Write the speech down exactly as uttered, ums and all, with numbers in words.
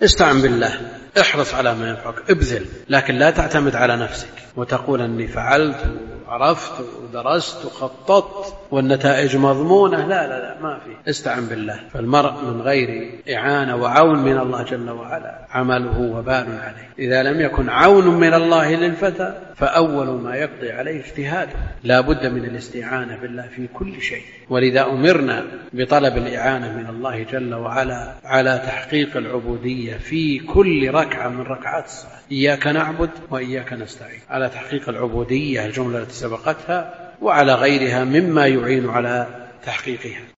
استعن بالله، احرص على ما ينفعك، ابذل، لكن لا تعتمد على نفسك وتقول أني فعلت وعرفت ودرست وخططت والنتائج مضمونة. لا لا لا، ما في. استعن بالله. فالمرء من غير إعانة وعون من الله جل وعلا عمله وبال عليه. إذا لم يكن عون من الله للفتى فأول ما يقضي عليه اجتهاده. لا بد من الاستعانة بالله في كل شيء، ولذا أمرنا بطلب الإعانة من الله جل وعلا على تحقيق العبودية في كل ركعة من ركعات الصلاة. إياك نعبد وإياك نستعين، على تحقيق العبودية الجملة التي سبقتها وعلى غيرها مما يعين على تحقيقها.